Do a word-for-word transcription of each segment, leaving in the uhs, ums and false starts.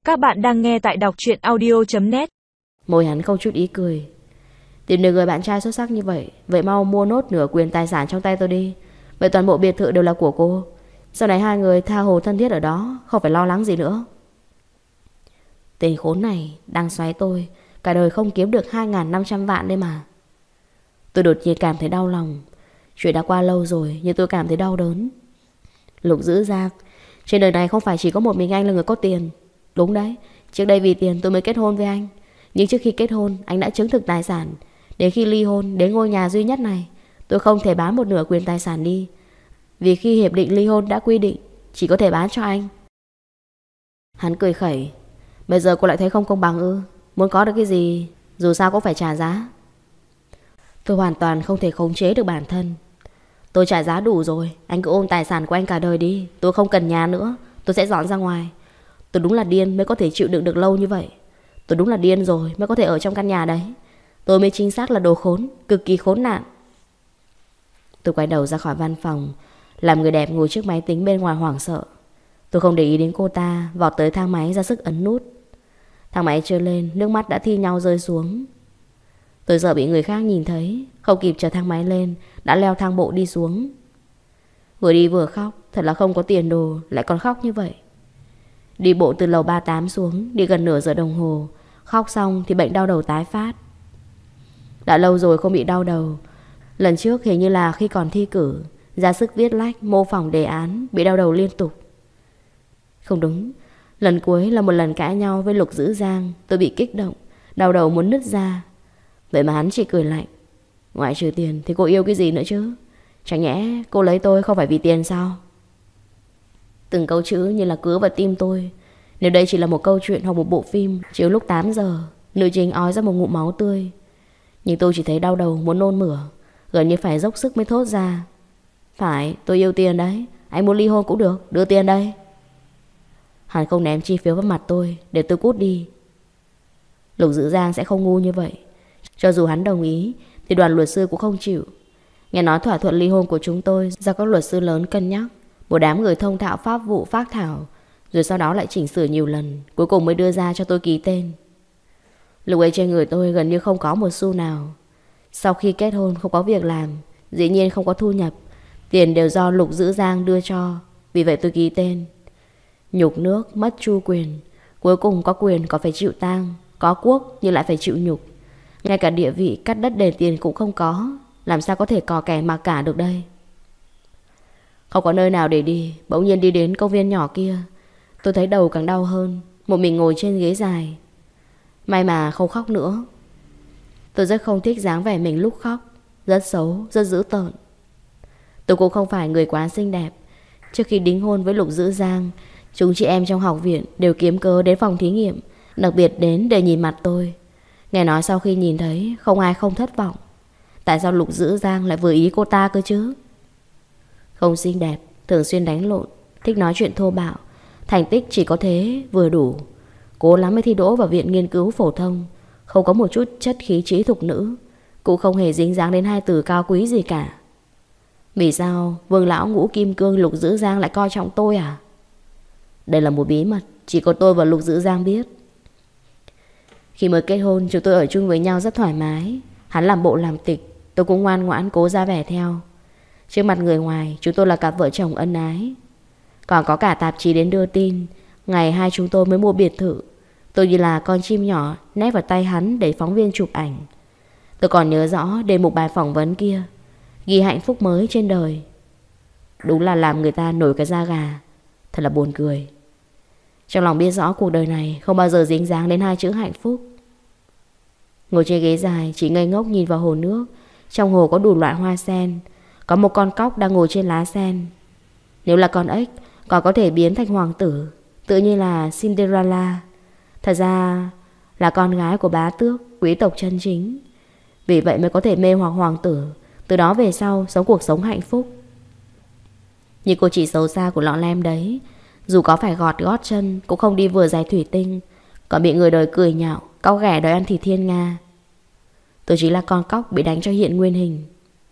Các bạn đang nghe tại đọc truyện audio chấm net. Môi hắn không chút ý cười. Tìm được người bạn trai xuất sắc như vậy, vậy mau mua nốt nửa quyền tài sản trong tay tôi đi. Vậy toàn bộ biệt thự đều là của cô. Sau này hai người tha hồ thân thiết ở đó, không phải lo lắng gì nữa. Tên khốn này đang xoáy tôi, cả đời không kiếm được hai nghìn năm trăm vạn đấy mà. Tôi đột nhiên cảm thấy đau lòng. Chuyện đã qua lâu rồi nhưng tôi cảm thấy đau đớn. Lục Dữ Giang, trên đời này không phải chỉ có một mình anh là người có tiền. Đúng đấy, trước đây vì tiền tôi mới kết hôn với anh. Nhưng trước khi kết hôn anh đã chứng thực tài sản. Đến khi ly hôn, đến ngôi nhà duy nhất này, tôi không thể bán một nửa quyền tài sản đi. Vì khi hiệp định ly hôn đã quy định chỉ có thể bán cho anh. Hắn cười khẩy. Bây giờ cô lại thấy không công bằng ư? Muốn có được cái gì dù sao cũng phải trả giá. Tôi hoàn toàn không thể khống chế được bản thân. Tôi trả giá đủ rồi, anh cứ ôm tài sản của anh cả đời đi. Tôi không cần nhà nữa, tôi sẽ dọn ra ngoài. Tôi đúng là điên mới có thể chịu đựng được lâu như vậy. Tôi đúng là điên rồi mới có thể ở trong căn nhà đấy. Tôi mới chính xác là đồ khốn, cực kỳ khốn nạn. Tôi quay đầu ra khỏi văn phòng, làm người đẹp ngồi trước máy tính bên ngoài hoảng sợ. Tôi không để ý đến cô ta, vọt tới thang máy ra sức ấn nút. Thang máy trôi lên, nước mắt đã thi nhau rơi xuống. Tôi sợ bị người khác nhìn thấy, không kịp chờ thang máy lên, đã leo thang bộ đi xuống. Vừa đi vừa khóc, thật là không có tiền đồ, lại còn khóc như vậy. Đi bộ từ lầu ba mươi tám xuống, đi gần nửa giờ đồng hồ. Khóc xong thì bệnh đau đầu tái phát. Đã lâu rồi không bị đau đầu. Lần trước hình như là khi còn thi cử, ra sức viết lách, mô phỏng đề án, bị đau đầu liên tục. Không đúng, lần cuối là một lần cãi nhau với Lục Dữ Giang. Tôi bị kích động, đau đầu muốn nứt ra. Vậy mà hắn chỉ cười lạnh. Ngoại trừ tiền thì cô yêu cái gì nữa chứ? Chẳng nhẽ cô lấy tôi không phải vì tiền sao? Từng câu chữ như là cứa vào tim tôi. Nếu đây chỉ là một câu chuyện hoặc một bộ phim chiếu lúc tám giờ, nữ chính ói ra một ngụm máu tươi. Nhưng tôi chỉ thấy đau đầu muốn nôn mửa, gần như phải dốc sức mới thốt ra. Phải, tôi yêu tiền đấy. Anh muốn ly hôn cũng được, đưa tiền đây. Hắn không ném chi phiếu vào mặt tôi để tôi cút đi. Lục Dữ Giang sẽ không ngu như vậy. Cho dù hắn đồng ý thì đoàn luật sư cũng không chịu. Nghe nói thỏa thuận ly hôn của chúng tôi do các luật sư lớn cân nhắc, một đám người thông thạo pháp vụ phác thảo, rồi sau đó lại chỉnh sửa nhiều lần, cuối cùng mới đưa ra cho tôi ký tên. Lúc ấy trên người tôi gần như không có một xu nào. Sau khi kết hôn không có việc làm, dĩ nhiên không có thu nhập, tiền đều do Lục Dữ Giang đưa cho. Vì vậy tôi ký tên. Nhục nước mất tru quyền, cuối cùng có quyền có phải chịu tang, có quốc nhưng lại phải chịu nhục. Ngay cả địa vị cắt đất đền tiền cũng không có, làm sao có thể cò kẻ mặc cả được đây? Không có nơi nào để đi, bỗng nhiên đi đến công viên nhỏ kia. Tôi thấy đầu càng đau hơn, một mình ngồi trên ghế dài. May mà không khóc nữa. Tôi rất không thích dáng vẻ mình lúc khóc, rất xấu, rất dữ tợn. Tôi cũng không phải người quá xinh đẹp. Trước khi đính hôn với Lục Dữ Giang, chúng chị em trong học viện đều kiếm cớ đến phòng thí nghiệm, đặc biệt đến để nhìn mặt tôi. Nghe nói sau khi nhìn thấy không ai không thất vọng. Tại sao Lục Dữ Giang lại vừa ý cô ta cơ chứ? Không xinh đẹp, thường xuyên đánh lộn, thích nói chuyện thô bạo, thành tích chỉ có thế vừa đủ. Cố lắm mới thi đỗ vào viện nghiên cứu phổ thông, không có một chút chất khí trí thục nữ, cũng không hề dính dáng đến hai từ cao quý gì cả. Vì sao Vương lão ngũ kim cương Lục Dữ Giang lại coi trọng tôi à? Đây là một bí mật chỉ có tôi và Lục Dữ Giang biết. Khi mới kết hôn chúng tôi ở chung với nhau rất thoải mái. Hắn làm bộ làm tịch, tôi cũng ngoan ngoãn cố ra vẻ theo. Trước mặt người ngoài chúng tôi là cặp vợ chồng ân ái. Còn có cả tạp chí đến đưa tin ngày hai chúng tôi mới mua biệt thự. Tôi như là con chim nhỏ nép vào tay hắn để phóng viên chụp ảnh. Tôi còn nhớ rõ đề mục bài phỏng vấn kia, ghi hạnh phúc mới trên đời. Đúng là làm người ta nổi cái da gà. Thật là buồn cười. Trong lòng biết rõ cuộc đời này không bao giờ dính dáng đến hai chữ hạnh phúc. Ngồi trên ghế dài chỉ ngây ngốc nhìn vào hồ nước. Trong hồ có đủ loại hoa sen. Có một con cóc đang ngồi trên lá sen. Nếu là con ếch còn có thể biến thành hoàng tử, tự như là Cinderella. Thật ra là con gái của bá tước, quý tộc chân chính. Vì vậy mới có thể mê hoặc hoàng tử, từ đó về sau sống cuộc sống hạnh phúc. Nhưng cô chị xấu xa của lọ lem đấy, dù có phải gọt gót chân cũng không đi vừa giày thủy tinh, còn bị người đời cười nhạo, cau ghẻ đòi ăn thịt thiên nga. Tôi chỉ là con cóc bị đánh cho hiện nguyên hình.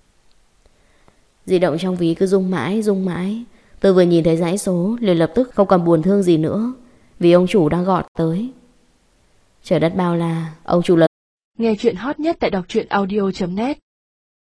Di động trong ví cứ rung mãi rung mãi. Tôi vừa nhìn thấy dãy số liền lập tức không còn buồn thương gì nữa. Vì ông chủ đang gọi tới. Trời đất bao la, ông chủ lớn. Nghe chuyện hot nhất tại đọc truyện audio chấm net